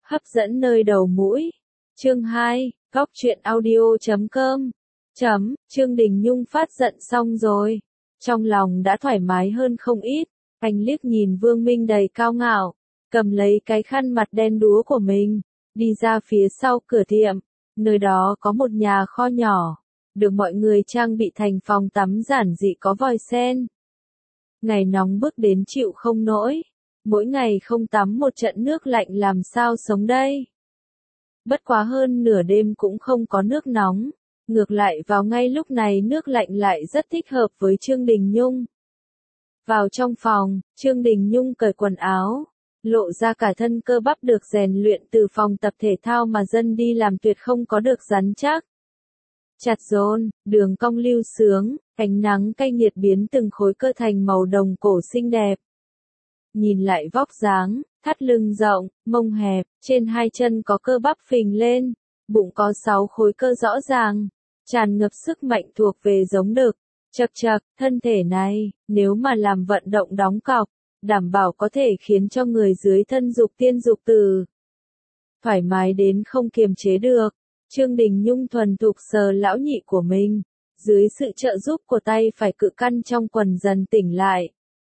Hấp dẫn nơi đầu mũi. Chương 2, Góc truyện audio.com. Trương Đình Nhung phát giận xong rồi. Trong lòng đã thoải mái hơn không ít. Anh liếc nhìn Vương Minh đầy cao ngạo, cầm lấy cái khăn mặt đen đúa của mình, đi ra phía sau cửa tiệm. Nơi đó có một nhà kho nhỏ, được mọi người trang bị thành phòng tắm giản dị có vòi sen. Ngày nóng bức đến chịu không nổi, mỗi ngày không tắm một trận nước lạnh làm sao sống đây. Bất quá hơn nửa đêm cũng không có nước nóng, ngược lại vào ngay lúc này nước lạnh lại rất thích hợp với Trương Đình Nhung. Vào trong phòng, Trương Đình Nhung cởi quần áo, lộ ra cả thân cơ bắp được rèn luyện từ phòng tập thể thao mà dân đi làm tuyệt không có được rắn chắc. Chặt rôn, đường cong lưu sướng, ánh nắng cay nghiệt biến từng khối cơ thành màu đồng cổ xinh đẹp. Nhìn lại vóc dáng, thắt lưng rộng, mông hẹp, trên hai chân có cơ bắp phình lên, bụng có 6 khối cơ rõ ràng, tràn ngập sức mạnh thuộc về giống đực. Chậc chậc, thân thể này, nếu mà làm vận động đóng cọc, đảm bảo có thể khiến cho người dưới thân dục tiên dục tử. Thoải mái đến không kiềm chế được, Trương Đình Nhung thuần thục sờ lão nhị của mình, dưới sự trợ giúp của tay phải cự căn trong quần dần tỉnh lại.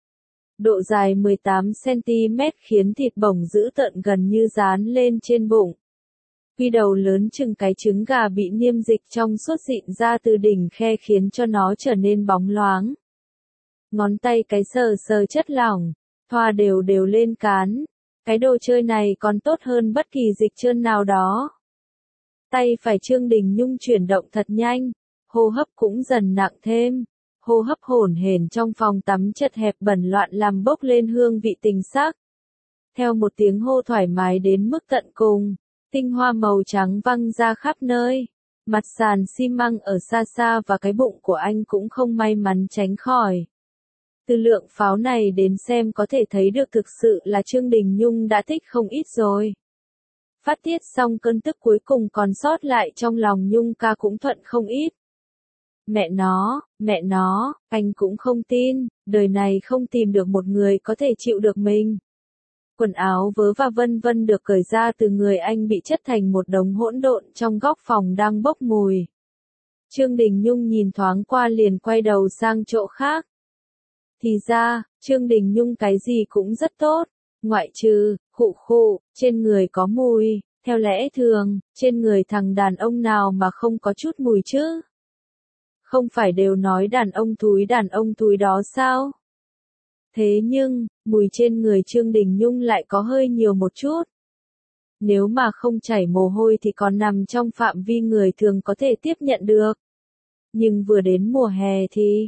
Độ dài 18cm khiến thịt bổng dữ tợn gần như dán lên trên bụng. Quy đầu lớn chừng cái trứng gà bị niêm dịch trong suốt dịn ra từ đỉnh khe khiến cho nó trở nên bóng loáng. Ngón tay cái sờ sờ chất lỏng, thoa đều đều lên cán. Cái đồ chơi này còn tốt hơn bất kỳ dịch trơn nào đó. Tay phải Trương Đình Nhung chuyển động thật nhanh, hô hấp cũng dần nặng thêm. Hô hấp hổn hển trong phòng tắm chật hẹp bẩn loạn làm bốc lên hương vị tình sắc. Theo một tiếng hô thoải mái đến mức tận cùng, tinh hoa màu trắng văng ra khắp nơi. Mặt sàn xi măng ở xa xa và cái bụng của anh cũng không may mắn tránh khỏi. Từ lượng pháo này đến xem có thể thấy được thực sự là Trương Đình Nhung đã thích không ít rồi. Phát tiết xong cơn tức cuối cùng còn sót lại trong lòng Nhung ca cũng thuận không ít. Mẹ nó, anh cũng không tin, đời này không tìm được một người có thể chịu được mình. Quần áo vớ và vân vân được cởi ra từ người anh bị chất thành một đống hỗn độn trong góc phòng đang bốc mùi. Trương Đình Nhung nhìn thoáng qua liền quay đầu sang chỗ khác. Thì ra, Trương Đình Nhung cái gì cũng rất tốt, ngoại trừ, trên người có mùi, theo lẽ thường, trên người thằng đàn ông nào mà không có chút mùi chứ? Không phải đều nói đàn ông thúi đó sao? Thế nhưng, mùi trên người Trương Đình Nhung lại có hơi nhiều một chút. Nếu mà không chảy mồ hôi thì còn nằm trong phạm vi người thường có thể tiếp nhận được. Nhưng vừa đến mùa hè thì,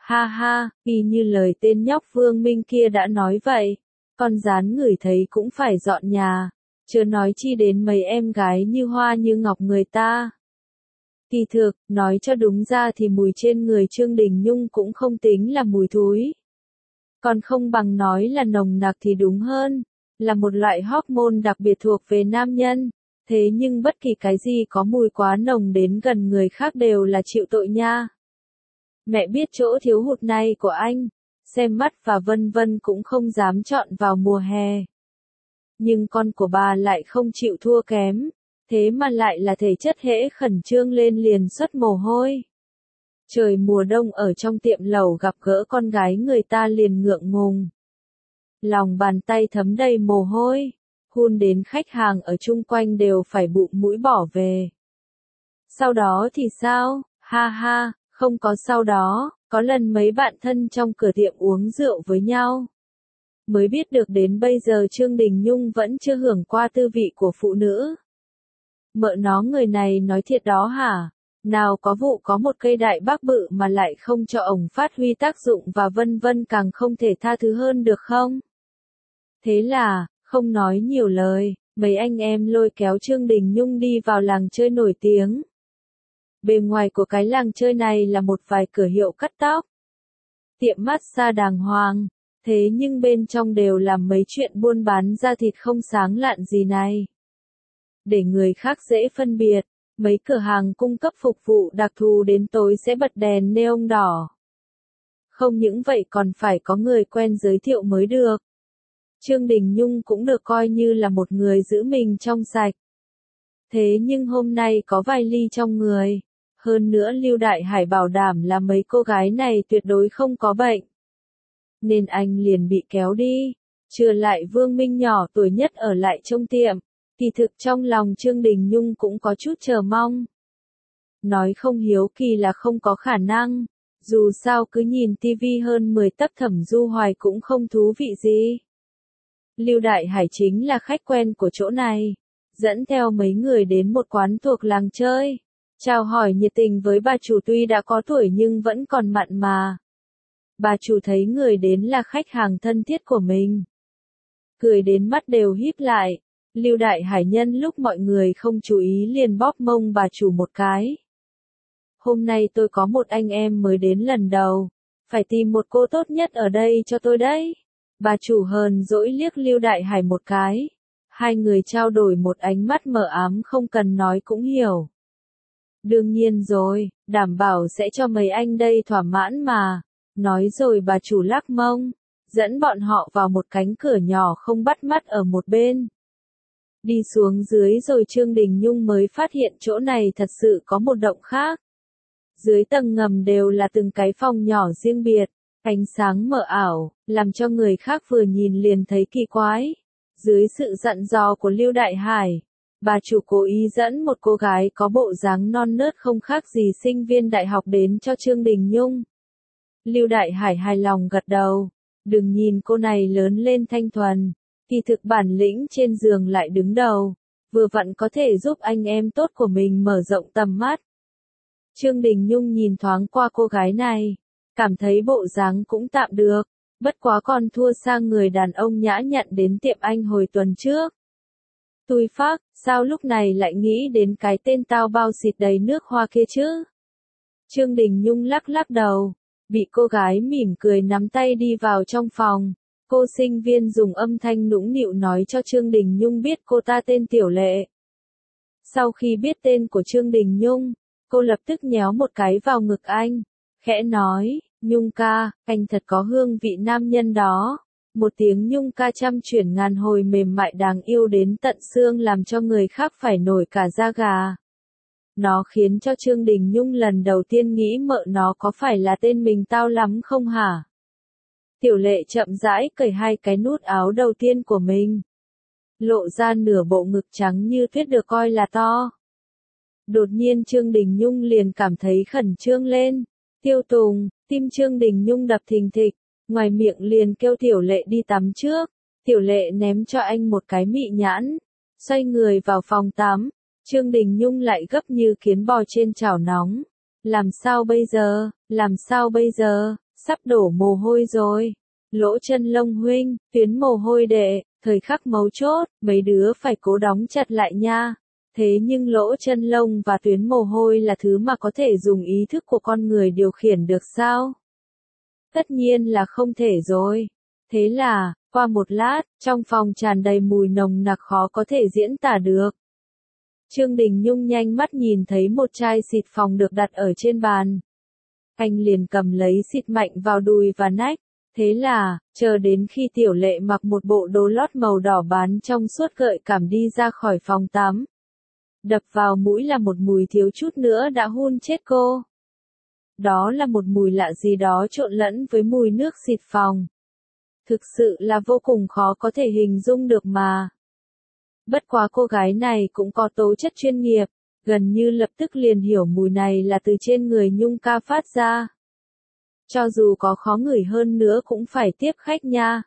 y như lời tên nhóc Vương Minh kia đã nói vậy, con rán ngửi thấy cũng phải dọn nhà, chưa nói chi đến mấy em gái như hoa như ngọc người ta. Kỳ thực, nói cho đúng ra thì mùi trên người Trương Đình Nhung cũng không tính là mùi thúi. Còn không bằng nói là nồng nặc thì đúng hơn, là một loại hormone đặc biệt thuộc về nam nhân. Thế nhưng bất kỳ cái gì có mùi quá nồng đến gần người khác đều là chịu tội nha. Mẹ biết chỗ thiếu hụt này của anh, xem mắt và vân vân cũng không dám chọn vào mùa hè. Nhưng con của bà lại không chịu thua kém, thế mà lại là thể chất hễ khẩn trương lên liền xuất mồ hôi. Trời mùa đông ở trong tiệm lẩu gặp gỡ con gái người ta liền ngượng ngùng. Lòng bàn tay thấm đầy mồ hôi, hun đến khách hàng ở chung quanh đều phải bụm mũi bỏ về. Sau đó thì sao? Không có sau đó, có lần mấy bạn thân trong cửa tiệm uống rượu với nhau. Mới biết được đến bây giờ Trương Đình Nhung vẫn chưa hưởng qua tư vị của phụ nữ. Mợ nó người này nói thiệt đó hả? Nào có vụ có một cây đại bác bự mà lại không cho ổng phát huy tác dụng và vân vân càng không thể tha thứ hơn được không? Thế là, không nói nhiều lời, mấy anh em lôi kéo Trương Đình Nhung đi vào làng chơi nổi tiếng. Bề ngoài của cái làng chơi này là một vài cửa hiệu cắt tóc, tiệm massage đàng hoàng, thế nhưng bên trong đều làm mấy chuyện buôn bán da thịt không sáng lạn gì này. Để người khác dễ phân biệt, mấy cửa hàng cung cấp phục vụ đặc thù đến tối sẽ bật đèn neon đỏ. Không những vậy còn phải có người quen giới thiệu mới được. Trương Đình Nhung cũng được coi như là một người giữ mình trong sạch. Thế nhưng hôm nay có vài ly trong người. Hơn nữa Lưu Đại Hải bảo đảm là mấy cô gái này tuyệt đối không có bệnh. Nên anh liền bị kéo đi. Trừ lại Vương Minh nhỏ tuổi nhất ở lại trong tiệm. Kỳ thực trong lòng Trương Đình Nhung cũng có chút chờ mong. Nói không hiếu kỳ là không có khả năng. Dù sao cứ nhìn tivi hơn 10 tập Thẩm Du Hoài cũng không thú vị gì. Lưu Đại Hải chính là khách quen của chỗ này. Dẫn theo mấy người đến một quán thuộc làng chơi. Chào hỏi nhiệt tình với bà chủ tuy đã có tuổi nhưng vẫn còn mặn mà. Bà chủ thấy người đến là khách hàng thân thiết của mình. Cười đến mắt đều híp lại. Lưu Đại Hải nhân lúc mọi người không chú ý liền bóp mông bà chủ một cái. Hôm nay tôi có một anh em mới đến lần đầu. Phải tìm một cô tốt nhất ở đây cho tôi đấy. Bà chủ hờn dỗi liếc Lưu Đại Hải một cái. Hai người trao đổi một ánh mắt mờ ám không cần nói cũng hiểu. Đương nhiên rồi, đảm bảo sẽ cho mấy anh đây thỏa mãn mà. Nói rồi bà chủ lắc mông, dẫn bọn họ vào một cánh cửa nhỏ không bắt mắt ở một bên. Đi xuống dưới rồi Trương Đình Nhung mới phát hiện chỗ này thật sự có một động khác. Dưới tầng ngầm đều là từng cái phòng nhỏ riêng biệt, ánh sáng mờ ảo, làm cho người khác vừa nhìn liền thấy kỳ quái. Dưới sự dặn dò của Lưu Đại Hải, bà chủ cố ý dẫn một cô gái có bộ dáng non nớt không khác gì sinh viên đại học đến cho Trương Đình Nhung. Lưu Đại Hải hài lòng gật đầu, đừng nhìn cô này lớn lên thanh thuần, kỳ thực bản lĩnh trên giường lại đứng đầu, vừa vặn có thể giúp anh em tốt của mình mở rộng tầm mắt. Trương Đình Nhung nhìn thoáng qua cô gái này, cảm thấy bộ dáng cũng tạm được, bất quá còn thua sang người đàn ông nhã nhặn đến tiệm anh hồi tuần trước. Tui phác, sao lúc này lại nghĩ đến cái tên tao bao xịt đầy nước hoa kia chứ? Trương Đình Nhung lắc lắc đầu, bị cô gái mỉm cười nắm tay đi vào trong phòng. Cô sinh viên dùng âm thanh nũng nịu nói cho Trương Đình Nhung biết cô ta tên Tiểu Lệ. Sau khi biết tên của Trương Đình Nhung, cô lập tức nhéo một cái vào ngực anh, khẽ nói, Nhung ca, anh thật có hương vị nam nhân đó. Một tiếng Nhung ca trăm chuyển ngàn hồi mềm mại đáng yêu đến tận xương làm cho người khác phải nổi cả da gà. Nó khiến cho Trương Đình Nhung lần đầu tiên nghĩ mợ nó có phải là tên mình tao lắm không hả? Tiểu Lệ chậm rãi cởi hai cái nút áo đầu tiên của mình. Lộ ra nửa bộ ngực trắng như tuyết được coi là to. Đột nhiên Trương Đình Nhung liền cảm thấy khẩn trương lên. Tiêu Tùng, tim Trương Đình Nhung đập thình thịch, ngoài miệng liền kêu Tiểu Lệ đi tắm trước. Tiểu Lệ ném cho anh một cái mị nhãn, xoay người vào phòng tắm. Trương Đình Nhung lại gấp như kiến bò trên chảo nóng. Làm sao bây giờ, làm sao bây giờ, sắp đổ mồ hôi rồi. Lỗ chân lông huynh, tuyến mồ hôi đệ, thời khắc mấu chốt, mấy đứa phải cố đóng chặt lại nha. Thế nhưng lỗ chân lông và tuyến mồ hôi là thứ mà có thể dùng ý thức của con người điều khiển được sao? Tất nhiên là không thể rồi. Thế là, qua một lát, trong phòng tràn đầy mùi nồng nặc khó có thể diễn tả được. Trương Đình Nhung nhanh mắt nhìn thấy một chai xịt phòng được đặt ở trên bàn. Anh liền cầm lấy xịt mạnh vào đùi và nách. Thế là, chờ đến khi Tiểu Lệ mặc một bộ đồ lót màu đỏ bán trong suốt gợi cảm đi ra khỏi phòng tắm. Đập vào mũi là một mùi thiếu chút nữa đã hun chết cô. Đó là một mùi lạ gì đó trộn lẫn với mùi nước xịt phòng. Thực sự là vô cùng khó có thể hình dung được mà. Bất quá cô gái này cũng có tố chất chuyên nghiệp, gần như lập tức liền hiểu mùi này là từ trên người Nhung ca phát ra. Cho dù có khó ngửi hơn nữa cũng phải tiếp khách nha.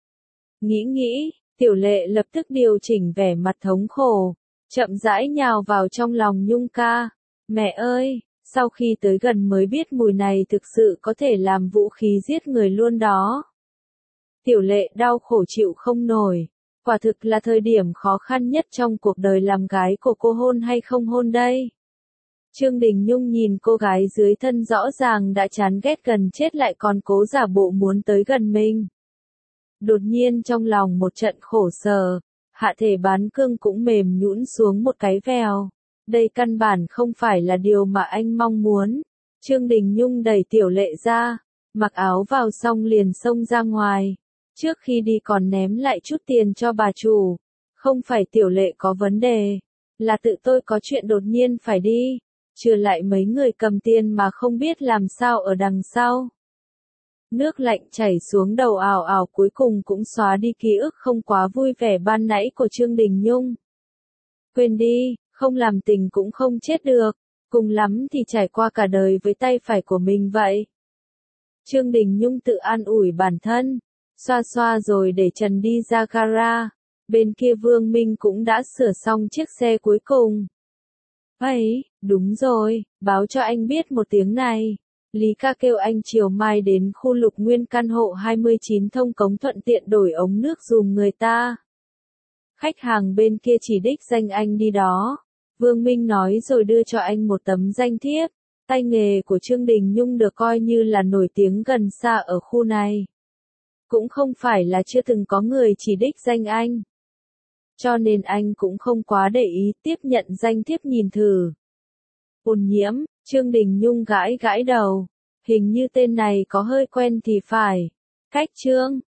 Nghĩ, Tiểu Lệ lập tức điều chỉnh vẻ mặt thống khổ, chậm rãi nhào vào trong lòng Nhung ca. Mẹ ơi, sau khi tới gần mới biết mùi này thực sự có thể làm vũ khí giết người luôn đó. Tiểu Lệ đau khổ chịu không nổi. Quả thực là thời điểm khó khăn nhất trong cuộc đời làm gái của cô, hôn hay không hôn đây. Trương Đình Nhung nhìn cô gái dưới thân rõ ràng đã chán ghét gần chết lại còn cố giả bộ muốn tới gần mình. Đột nhiên trong lòng một trận khổ sở, hạ thể bán cương cũng mềm nhũn xuống một cái vèo. Đây căn bản không phải là điều mà anh mong muốn. Trương Đình Nhung đẩy Tiểu Lệ ra, mặc áo vào xong liền xông ra ngoài. Trước khi đi còn ném lại chút tiền cho bà chủ. Không phải Tiểu Lệ có vấn đề, là tự tôi có chuyện đột nhiên phải đi. Trừ lại mấy người cầm tiền mà không biết làm sao ở đằng sau. Nước lạnh chảy xuống đầu ào ào, cuối cùng cũng xóa đi ký ức không quá vui vẻ ban nãy của Trương Đình Nhung. Quên đi, không làm tình cũng không chết được, cùng lắm thì trải qua cả đời với tay phải của mình vậy. Trương Đình Nhung tự an ủi bản thân, xoa xoa rồi để Trần đi ra gara. Bên kia Vương Minh cũng đã sửa xong chiếc xe cuối cùng. Ấy, đúng rồi, báo cho anh biết một tiếng này. Lý ca kêu anh chiều mai đến khu Lục Nguyên căn hộ 29 thông cống thuận tiện đổi ống nước dùm người ta. Khách hàng bên kia chỉ đích danh anh đi đó. Vương Minh nói rồi đưa cho anh một tấm danh thiếp. Tay nghề của Trương Đình Nhung được coi như là nổi tiếng gần xa ở khu này. Cũng không phải là chưa từng có người chỉ đích danh anh. Cho nên anh cũng không quá để ý, tiếp nhận danh thiếp nhìn thử. Ôn Nhiễm, Trương Đình Nhung gãi gãi đầu. Hình như tên này có hơi quen thì phải. Cách Trương,